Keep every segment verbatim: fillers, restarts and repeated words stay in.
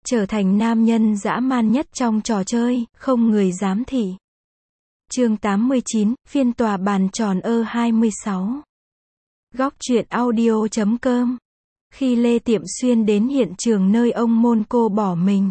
trở thành nam nhân dã man nhất trong trò chơi, không người dám thị. Chương tám mươi chín, phiên tòa bàn tròn ơ hai mươi sáu. Góc truyện audio chấm com. Khi Lê Tiệm Xuyên đến hiện trường nơi ông Monaco bỏ mình,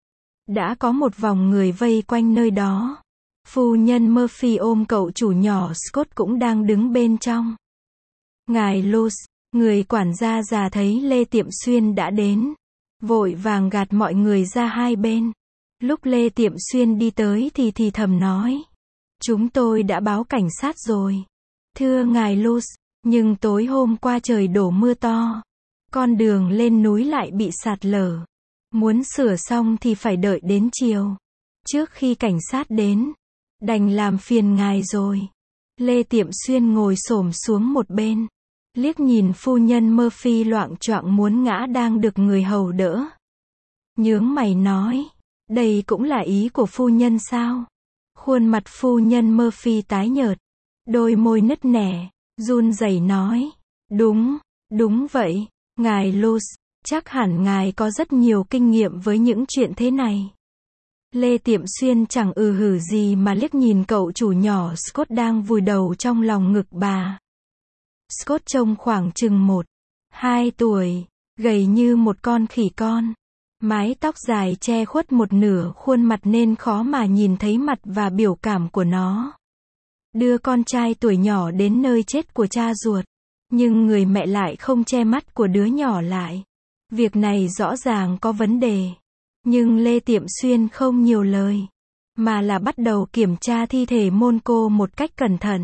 đã có một vòng người vây quanh nơi đó. Phu nhân Murphy ôm cậu chủ nhỏ Scott cũng đang đứng bên trong. Ngài Luz, người quản gia già thấy Lê Tiệm Xuyên đã đến, vội vàng gạt mọi người ra hai bên. Lúc Lê Tiệm Xuyên đi tới thì thì thầm nói: "Chúng tôi đã báo cảnh sát rồi. Thưa ngài Luz, nhưng tối hôm qua trời đổ mưa to. Con đường lên núi lại bị sạt lở. Muốn sửa xong thì phải đợi đến chiều. Trước khi cảnh sát đến, đành làm phiền ngài rồi." Lê Tiệm Xuyên ngồi xổm xuống một bên, liếc nhìn phu nhân Murphy loạng choạng muốn ngã đang được người hầu đỡ. Nhướng mày nói: "Đây cũng là ý của phu nhân sao?" Khuôn mặt phu nhân Murphy tái nhợt, đôi môi nứt nẻ, run rẩy nói: "Đúng, đúng vậy, ngài Luz, chắc hẳn ngài có rất nhiều kinh nghiệm với những chuyện thế này." Lê Tiệm Xuyên chẳng ừ hử gì mà liếc nhìn cậu chủ nhỏ Scott đang vùi đầu trong lòng ngực bà. Scott trông khoảng chừng một, hai tuổi, gầy như một con khỉ con. Mái tóc dài che khuất một nửa khuôn mặt nên khó mà nhìn thấy mặt và biểu cảm của nó. Đưa con trai tuổi nhỏ đến nơi chết của cha ruột, nhưng người mẹ lại không che mắt của đứa nhỏ lại. Việc này rõ ràng có vấn đề. Nhưng Lê Tiệm Xuyên không nhiều lời, mà là bắt đầu kiểm tra thi thể Monaco một cách cẩn thận.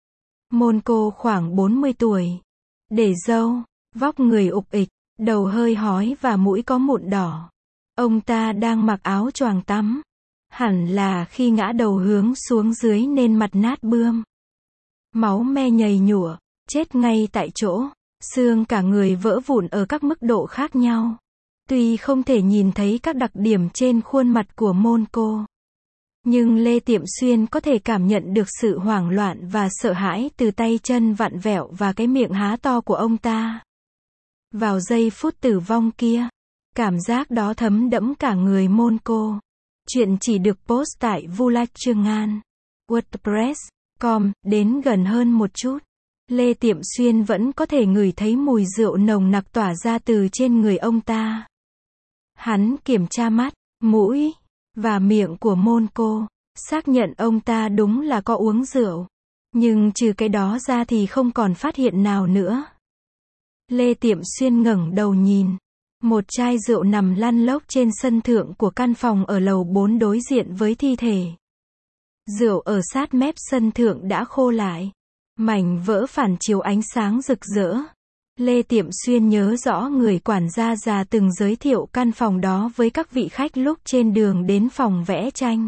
Monaco khoảng bốn mươi tuổi, để râu, vóc người ục ịch, đầu hơi hói và mũi có mụn đỏ. Ông ta đang mặc áo choàng tắm. Hẳn là khi ngã đầu hướng xuống dưới nên mặt nát bươm. Máu me nhầy nhụa, chết ngay tại chỗ. Xương cả người vỡ vụn ở các mức độ khác nhau. Tuy không thể nhìn thấy các đặc điểm trên khuôn mặt của Monaco, nhưng Lê Tiệm Xuyên có thể cảm nhận được sự hoảng loạn và sợ hãi từ tay chân vặn vẹo và cái miệng há to của ông ta. Vào giây phút tử vong kia, cảm giác đó thấm đẫm cả người Monaco. Chuyện chỉ được post tại vulachryangan wordpress chấm com, đến gần hơn một chút. Lê Tiệm Xuyên vẫn có thể ngửi thấy mùi rượu nồng nặc tỏa ra từ trên người ông ta. Hắn kiểm tra mắt, mũi và miệng của Monaco, xác nhận ông ta đúng là có uống rượu. Nhưng trừ cái đó ra thì không còn phát hiện nào nữa. Lê Tiệm Xuyên ngẩng đầu nhìn. Một chai rượu nằm lăn lóc trên sân thượng của căn phòng ở lầu bốn đối diện với thi thể. Rượu ở sát mép sân thượng đã khô lại. Mảnh vỡ phản chiếu ánh sáng rực rỡ. Lê Tiệm Xuyên nhớ rõ người quản gia già từng giới thiệu căn phòng đó với các vị khách lúc trên đường đến phòng vẽ tranh.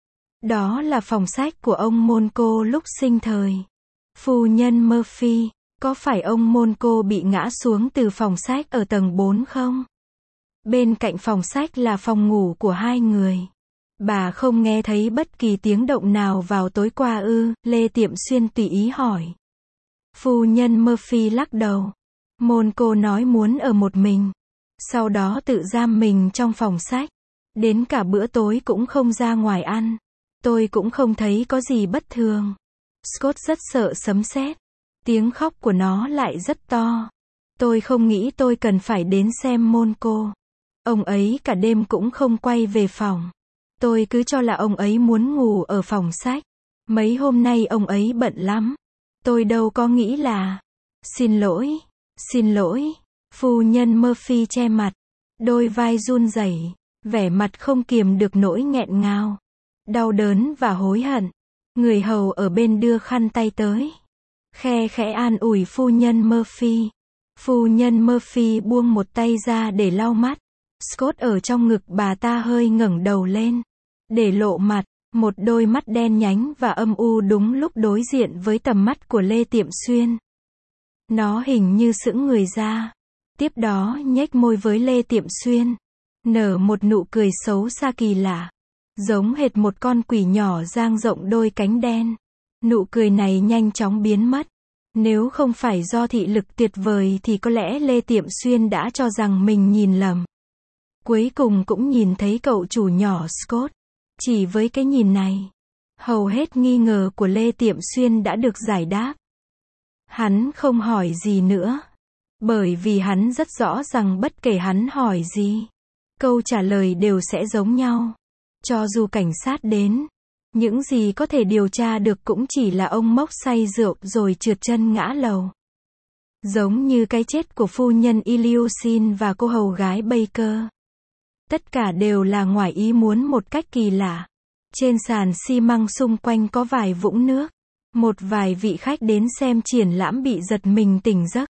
Đó là phòng sách của ông Monaco lúc sinh thời. Phu nhân Murphy, có phải ông Monaco bị ngã xuống từ phòng sách ở tầng bốn không? Bên cạnh phòng sách là phòng ngủ của hai người. Bà không nghe thấy bất kỳ tiếng động nào vào tối qua ư? Lê Tiệm Xuyên tùy ý hỏi. Phu nhân Murphy lắc đầu. Monaco nói muốn ở một mình, sau đó tự giam mình trong phòng sách. Đến cả bữa tối cũng không ra ngoài ăn. Tôi cũng không thấy có gì bất thường. Scott rất sợ sấm sét. Tiếng khóc của nó lại rất to. Tôi không nghĩ tôi cần phải đến xem Monaco. Ông ấy cả đêm cũng không quay về phòng. Tôi cứ cho là ông ấy muốn ngủ ở phòng sách. Mấy hôm nay ông ấy bận lắm. Tôi đâu có nghĩ là... Xin lỗi, xin lỗi. Phu nhân Murphy che mặt, đôi vai run rẩy, vẻ mặt không kiềm được nỗi nghẹn ngào, đau đớn và hối hận. Người hầu ở bên đưa khăn tay tới, khe khẽ an ủi phu nhân Murphy. Phu nhân Murphy buông một tay ra để lau mắt. Scott ở trong ngực bà ta hơi ngẩng đầu lên, để lộ mặt, một đôi mắt đen nhánh và âm u đúng lúc đối diện với tầm mắt của Lê Tiệm Xuyên. Nó hình như sững người ra, tiếp đó nhếch môi với Lê Tiệm Xuyên, nở một nụ cười xấu xa kỳ lạ, giống hệt một con quỷ nhỏ dang rộng đôi cánh đen. Nụ cười này nhanh chóng biến mất. Nếu không phải do thị lực tuyệt vời thì có lẽ Lê Tiệm Xuyên đã cho rằng mình nhìn lầm. Cuối cùng cũng nhìn thấy cậu chủ nhỏ Scott. Chỉ với cái nhìn này, hầu hết nghi ngờ của Lê Tiệm Xuyên đã được giải đáp. Hắn không hỏi gì nữa. Bởi vì hắn rất rõ rằng bất kể hắn hỏi gì, câu trả lời đều sẽ giống nhau. Cho dù cảnh sát đến, những gì có thể điều tra được cũng chỉ là ông Mốc say rượu rồi trượt chân ngã lầu. Giống như cái chết của phu nhân Ilyushin và cô hầu gái Baker. Tất cả đều là ngoài ý muốn một cách kỳ lạ. Trên sàn xi măng xung quanh có vài vũng nước. Một vài vị khách đến xem triển lãm bị giật mình tỉnh giấc.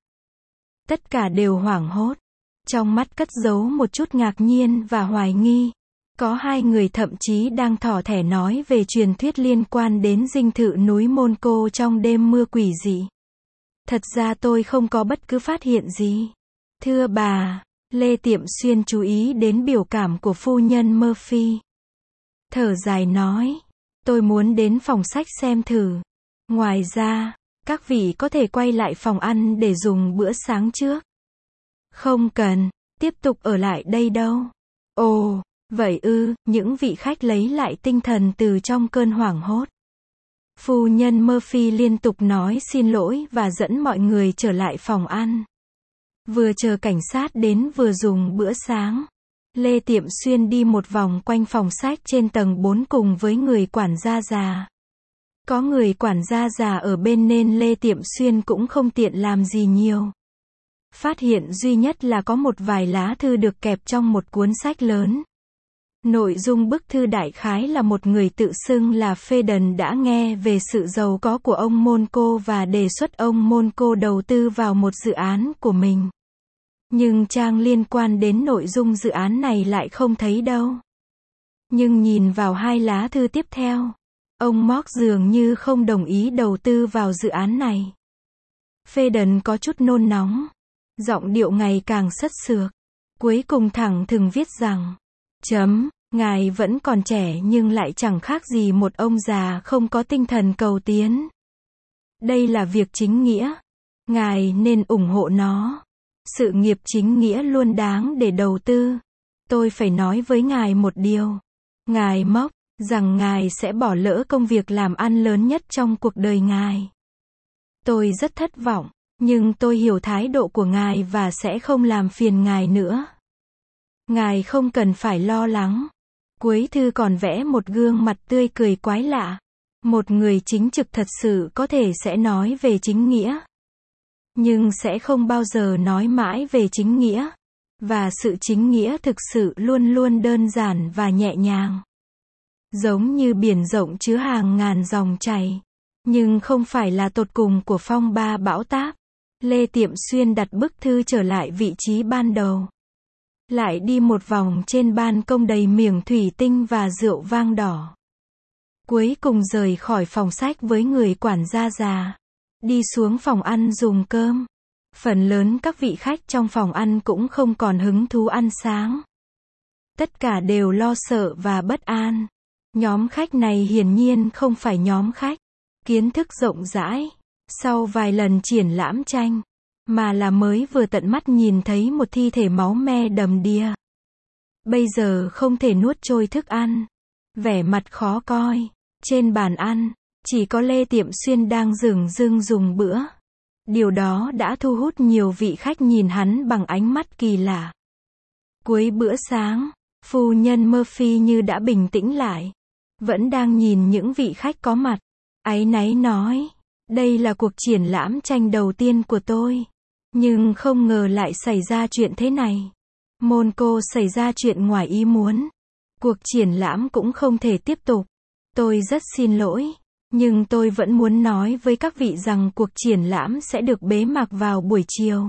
Tất cả đều hoảng hốt. Trong mắt cất giấu một chút ngạc nhiên và hoài nghi. Có hai người thậm chí đang thỏ thẻ nói về truyền thuyết liên quan đến dinh thự núi Môn Cô trong đêm mưa quỷ dị. Thật ra tôi không có bất cứ phát hiện gì. Thưa bà, Lê Tiệm Xuyên chú ý đến biểu cảm của phu nhân Murphy. Thở dài nói, tôi muốn đến phòng sách xem thử. Ngoài ra, các vị có thể quay lại phòng ăn để dùng bữa sáng trước. Không cần, tiếp tục ở lại đây đâu. Ồ, vậy ư, những vị khách lấy lại tinh thần từ trong cơn hoảng hốt. Phu nhân Murphy liên tục nói xin lỗi và dẫn mọi người trở lại phòng ăn. Vừa chờ cảnh sát đến vừa dùng bữa sáng. Lê Tiệm Xuyên đi một vòng quanh phòng sách trên tầng bốn cùng với người quản gia già. Có người quản gia già ở bên nên Lê Tiệm Xuyên cũng không tiện làm gì nhiều. Phát hiện duy nhất là có một vài lá thư được kẹp trong một cuốn sách lớn. Nội dung bức thư đại khái là một người tự xưng là Phaedon đã nghe về sự giàu có của ông Monaco và đề xuất ông Monaco đầu tư vào một dự án của mình. Nhưng trang liên quan đến nội dung dự án này lại không thấy đâu. Nhưng nhìn vào hai lá thư tiếp theo, ông Mock dường như không đồng ý đầu tư vào dự án này. Phaedon có chút nôn nóng. Giọng điệu ngày càng sất sược. Cuối cùng thẳng thừng viết rằng, chấm, ngài vẫn còn trẻ nhưng lại chẳng khác gì một ông già không có tinh thần cầu tiến. Đây là việc chính nghĩa. Ngài nên ủng hộ nó. Sự nghiệp chính nghĩa luôn đáng để đầu tư. Tôi phải nói với ngài một điều. Ngài Mock, rằng ngài sẽ bỏ lỡ công việc làm ăn lớn nhất trong cuộc đời ngài. Tôi rất thất vọng, nhưng tôi hiểu thái độ của ngài và sẽ không làm phiền ngài nữa. Ngài không cần phải lo lắng. Cuối thư còn vẽ một gương mặt tươi cười quái lạ. Một người chính trực thật sự có thể sẽ nói về chính nghĩa. Nhưng sẽ không bao giờ nói mãi về chính nghĩa. Và sự chính nghĩa thực sự luôn luôn đơn giản và nhẹ nhàng. Giống như biển rộng chứa hàng ngàn dòng chảy. Nhưng không phải là tột cùng của phong ba bão táp. Lê Tiệm Xuyên đặt bức thư trở lại vị trí ban đầu. Lại đi một vòng trên ban công đầy miếng thủy tinh và rượu vang đỏ. Cuối cùng rời khỏi phòng sách với người quản gia già. Đi xuống phòng ăn dùng cơm. Phần lớn các vị khách trong phòng ăn cũng không còn hứng thú ăn sáng. Tất cả đều lo sợ và bất an. Nhóm khách này hiển nhiên không phải nhóm khách kiến thức rộng rãi, sau vài lần triển lãm tranh, mà là mới vừa tận mắt nhìn thấy một thi thể máu me đầm đìa. Bây giờ không thể nuốt trôi thức ăn. Vẻ mặt khó coi. Trên bàn ăn, chỉ có Lê Tiệm Xuyên đang dửng dưng dùng bữa. Điều đó đã thu hút nhiều vị khách nhìn hắn bằng ánh mắt kỳ lạ. Cuối bữa sáng, phu nhân Murphy như đã bình tĩnh lại. Vẫn đang nhìn những vị khách có mặt. Áy náy nói, đây là cuộc triển lãm tranh đầu tiên của tôi. Nhưng không ngờ lại xảy ra chuyện thế này. Monaco xảy ra chuyện ngoài ý muốn. Cuộc triển lãm cũng không thể tiếp tục. Tôi rất xin lỗi. Nhưng tôi vẫn muốn nói với các vị rằng cuộc triển lãm sẽ được bế mạc vào buổi chiều.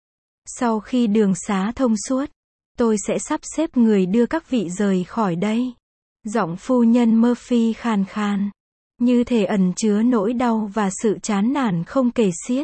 Sau khi đường xá thông suốt, tôi sẽ sắp xếp người đưa các vị rời khỏi đây. Giọng phu nhân Murphy khàn khàn. Như thể ẩn chứa nỗi đau và sự chán nản không kể xiết.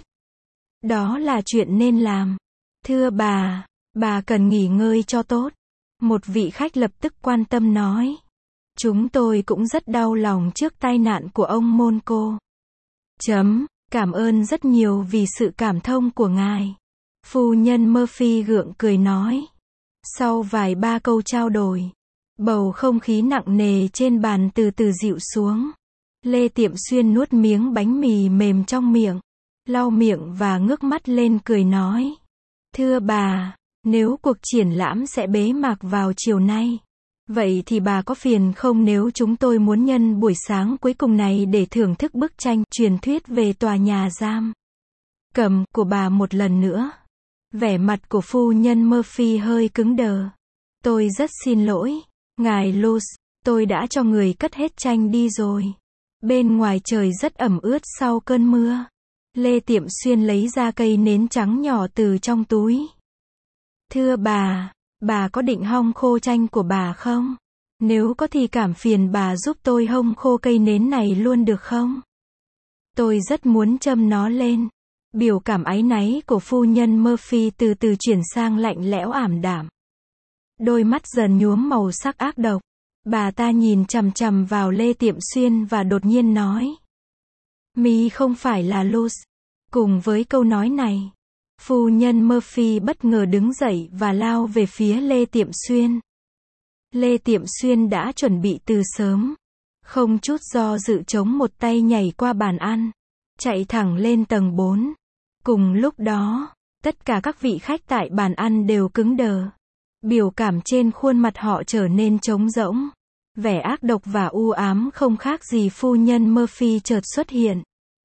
Đó là chuyện nên làm. Thưa bà, bà cần nghỉ ngơi cho tốt. Một vị khách lập tức quan tâm nói. Chúng tôi cũng rất đau lòng trước tai nạn của ông Monaco. Chấm, cảm ơn rất nhiều vì sự cảm thông của ngài. Phu nhân Murphy gượng cười nói. Sau vài ba câu trao đổi, bầu không khí nặng nề trên bàn từ từ dịu xuống. Lê Tiệm Xuyên nuốt miếng bánh mì mềm trong miệng, lau miệng và ngước mắt lên cười nói. Thưa bà, nếu cuộc triển lãm sẽ bế mạc vào chiều nay, vậy thì bà có phiền không nếu chúng tôi muốn nhân buổi sáng cuối cùng này để thưởng thức bức tranh truyền thuyết về tòa nhà giam cầm của bà một lần nữa? Vẻ mặt của phu nhân Murphy hơi cứng đờ. Tôi rất xin lỗi, ngài Luz, tôi đã cho người cất hết tranh đi rồi. Bên ngoài trời rất ẩm ướt sau cơn mưa. Lê Tiệm Xuyên lấy ra cây nến trắng nhỏ từ trong túi. Thưa bà, bà có định hong khô tranh của bà không? Nếu có thì cảm phiền bà giúp tôi hong khô cây nến này luôn được không? Tôi rất muốn châm nó lên. Biểu cảm áy náy của phu nhân Murphy từ từ chuyển sang lạnh lẽo ảm đạm. Đôi mắt dần nhuốm màu sắc ác độc. Bà ta nhìn chằm chằm vào Lê Tiệm Xuyên và đột nhiên nói. Mi không phải là Luz. Cùng với câu nói này, phu nhân Murphy bất ngờ đứng dậy và lao về phía Lê Tiệm Xuyên. Lê Tiệm Xuyên đã chuẩn bị từ sớm. Không chút do dự chống một tay nhảy qua bàn ăn, chạy thẳng lên tầng bốn. Cùng lúc đó, tất cả các vị khách tại bàn ăn đều cứng đờ. Biểu cảm trên khuôn mặt họ trở nên trống rỗng. Vẻ ác độc và u ám không khác gì phu nhân Murphy chợt xuất hiện.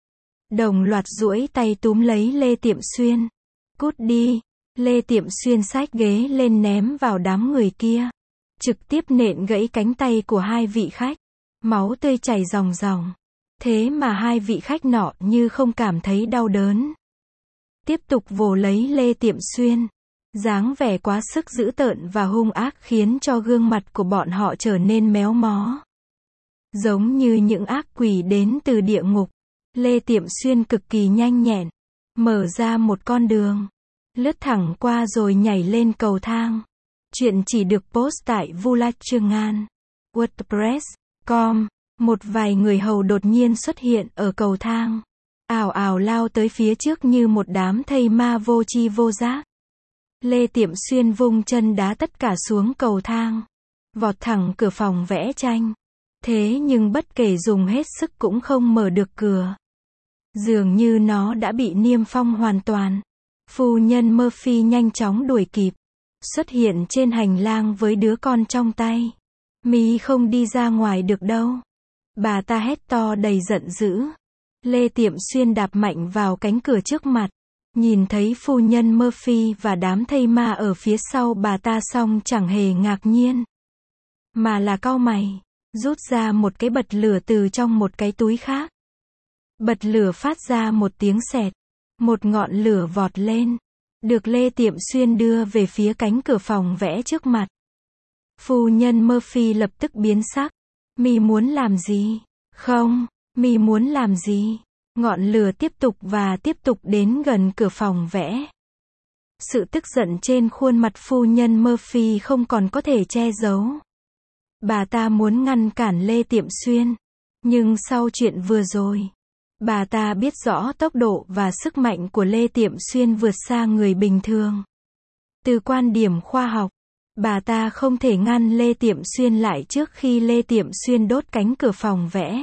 Đồng loạt duỗi tay túm lấy Lê Tiệm Xuyên. Cút đi. Lê Tiệm Xuyên xách ghế lên ném vào đám người kia. Trực tiếp nện gãy cánh tay của hai vị khách. Máu tươi chảy ròng ròng. Thế mà hai vị khách nọ như không cảm thấy đau đớn. Tiếp tục vồ lấy Lê Tiệm Xuyên. Dáng vẻ quá sức dữ tợn và hung ác khiến cho gương mặt của bọn họ trở nên méo mó. Giống như những ác quỷ đến từ địa ngục. Lê Tiệm Xuyên cực kỳ nhanh nhẹn. Mở ra một con đường. Lướt thẳng qua rồi nhảy lên cầu thang. Chuyện chỉ được post tại vulachryangan wordpress chấm com. Một vài người hầu đột nhiên xuất hiện ở cầu thang. Ào ào lao tới phía trước như một đám thây ma vô tri vô giác. Lê Tiệm Xuyên vung chân đá tất cả xuống cầu thang. Vọt thẳng cửa phòng vẽ tranh. Thế nhưng bất kể dùng hết sức cũng không mở được cửa. Dường như nó đã bị niêm phong hoàn toàn. Phu nhân Murphy nhanh chóng đuổi kịp. Xuất hiện trên hành lang với đứa con trong tay. Mi không đi ra ngoài được đâu. Bà ta hét to đầy giận dữ. Lê Tiệm Xuyên đạp mạnh vào cánh cửa trước mặt. Nhìn thấy phu nhân Murphy và đám thây ma ở phía sau bà ta xong chẳng hề ngạc nhiên. Mà là cau mày. Rút ra một cái bật lửa từ trong một cái túi khác. Bật lửa phát ra một tiếng sẹt. Một ngọn lửa vọt lên. Được Lê Tiệm Xuyên đưa về phía cánh cửa phòng vẽ trước mặt. Phu nhân Murphy lập tức biến sắc. Mi muốn làm gì? Không, Mi muốn làm gì? Ngọn lửa tiếp tục và tiếp tục đến gần cửa phòng vẽ. Sự tức giận trên khuôn mặt phu nhân Murphy không còn có thể che giấu. Bà ta muốn ngăn cản Lê Tiệm Xuyên. Nhưng sau chuyện vừa rồi, bà ta biết rõ tốc độ và sức mạnh của Lê Tiệm Xuyên vượt xa người bình thường. Từ quan điểm khoa học, bà ta không thể ngăn Lê Tiệm Xuyên lại trước khi Lê Tiệm Xuyên đốt cánh cửa phòng vẽ.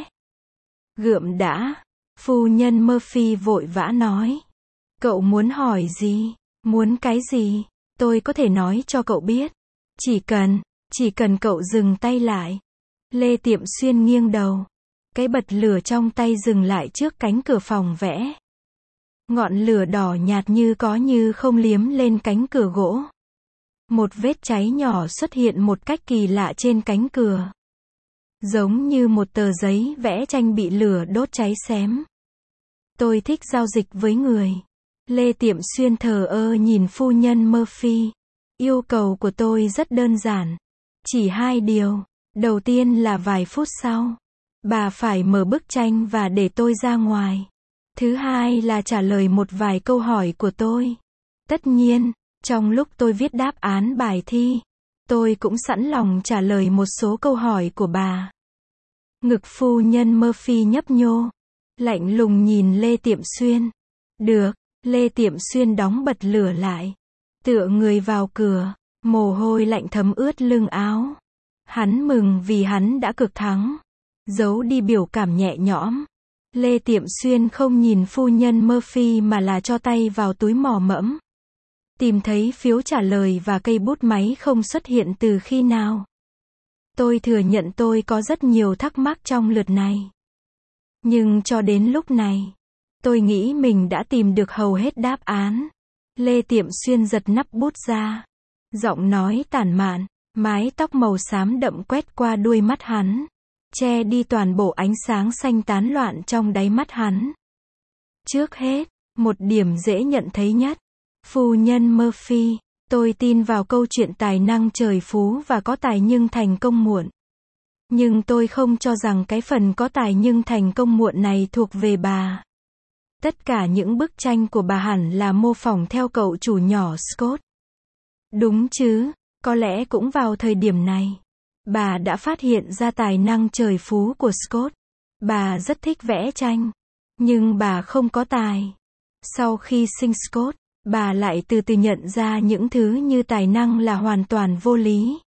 Gượm đã. Phu nhân Murphy vội vã nói. Cậu muốn hỏi gì? Muốn cái gì? Tôi có thể nói cho cậu biết. Chỉ cần, chỉ cần cậu dừng tay lại. Lê Tiệm Xuyên nghiêng đầu. Cái bật lửa trong tay dừng lại trước cánh cửa phòng vẽ. Ngọn lửa đỏ nhạt như có như không liếm lên cánh cửa gỗ. Một vết cháy nhỏ xuất hiện một cách kỳ lạ trên cánh cửa. Giống như một tờ giấy vẽ tranh bị lửa đốt cháy xém. Tôi thích giao dịch với người. Lê Tiệm Xuyên thờ ơ nhìn phu nhân Murphy. Yêu cầu của tôi rất đơn giản. Chỉ hai điều. Đầu tiên là vài phút sau, bà phải mở bức tranh và để tôi ra ngoài. Thứ hai là trả lời một vài câu hỏi của tôi. Tất nhiên, trong lúc tôi viết đáp án bài thi, tôi cũng sẵn lòng trả lời một số câu hỏi của bà. Ngực phu nhân Murphy nhấp nhô. Lạnh lùng nhìn Lê Tiệm Xuyên. Được. Lê Tiệm Xuyên đóng bật lửa lại. Tựa người vào cửa. Mồ hôi lạnh thấm ướt lưng áo. Hắn mừng vì hắn đã cực thắng. Giấu đi biểu cảm nhẹ nhõm. Lê Tiệm Xuyên không nhìn phu nhân Murphy mà là cho tay vào túi mò mẫm. Tìm thấy phiếu trả lời và cây bút máy không xuất hiện từ khi nào. Tôi thừa nhận tôi có rất nhiều thắc mắc trong lượt này. Nhưng cho đến lúc này, tôi nghĩ mình đã tìm được hầu hết đáp án. Lê Tiệm Xuyên giật nắp bút ra. Giọng nói tản mạn, mái tóc màu xám đậm quét qua đuôi mắt hắn, che đi toàn bộ ánh sáng xanh tán loạn trong đáy mắt hắn. Trước hết, một điểm dễ nhận thấy nhất. Phu nhân Murphy, tôi tin vào câu chuyện tài năng trời phú và có tài nhưng thành công muộn. Nhưng tôi không cho rằng cái phần có tài nhưng thành công muộn này thuộc về bà. Tất cả những bức tranh của bà hẳn là mô phỏng theo cậu chủ nhỏ Scott. Đúng chứ, có lẽ cũng vào thời điểm này, bà đã phát hiện ra tài năng trời phú của Scott. Bà rất thích vẽ tranh, nhưng bà không có tài. Sau khi sinh Scott, bà lại từ từ nhận ra những thứ như tài năng là hoàn toàn vô lý.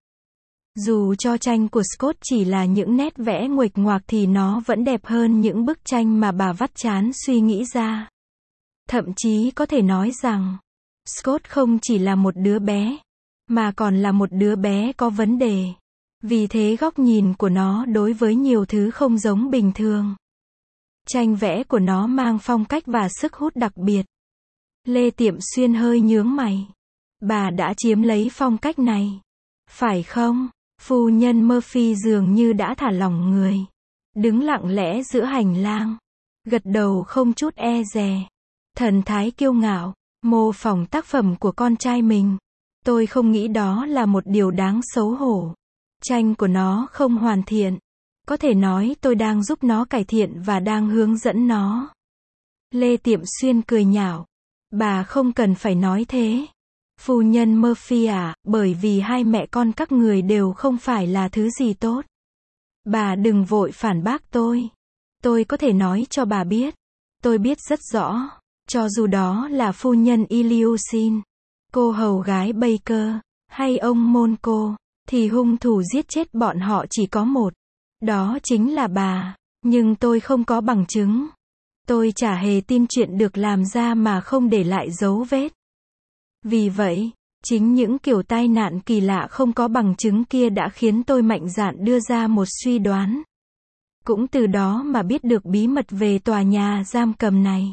Dù cho tranh của Scott chỉ là những nét vẽ nguệch ngoạc thì nó vẫn đẹp hơn những bức tranh mà bà vắt chán suy nghĩ ra. Thậm chí có thể nói rằng, Scott không chỉ là một đứa bé, mà còn là một đứa bé có vấn đề. Vì thế góc nhìn của nó đối với nhiều thứ không giống bình thường. Tranh vẽ của nó mang phong cách và sức hút đặc biệt. Lê Tiệm Xuyên hơi nhướng mày. Bà đã chiếm lấy phong cách này, phải không? Phu nhân Murphy dường như đã thả lỏng người. Đứng lặng lẽ giữa hành lang. Gật đầu không chút e dè. Thần thái kiêu ngạo, mô phỏng tác phẩm của con trai mình. Tôi không nghĩ đó là một điều đáng xấu hổ. Tranh của nó không hoàn thiện. Có thể nói tôi đang giúp nó cải thiện và đang hướng dẫn nó. Lê Tiệm Xuyên cười nhạo. Bà không cần phải nói thế. Phu nhân Murphy à, bởi vì hai mẹ con các người đều không phải là thứ gì tốt. Bà đừng vội phản bác tôi. Tôi có thể nói cho bà biết. Tôi biết rất rõ, cho dù đó là phu nhân Ilyushin, cô hầu gái Baker, hay ông Monco, thì hung thủ giết chết bọn họ chỉ có một. Đó chính là bà. Nhưng tôi không có bằng chứng. Tôi chả hề tin chuyện được làm ra mà không để lại dấu vết. Vì vậy, chính những kiểu tai nạn kỳ lạ không có bằng chứng kia đã khiến tôi mạnh dạn đưa ra một suy đoán. Cũng từ đó mà biết được bí mật về tòa nhà giam cầm này.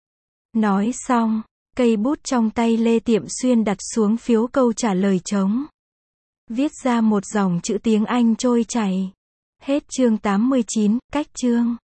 Nói xong, cây bút trong tay Lê Tiệm Xuyên đặt xuống phiếu câu trả lời trống. Viết ra một dòng chữ tiếng Anh trôi chảy. Hết chương tám mươi chín, cách chương.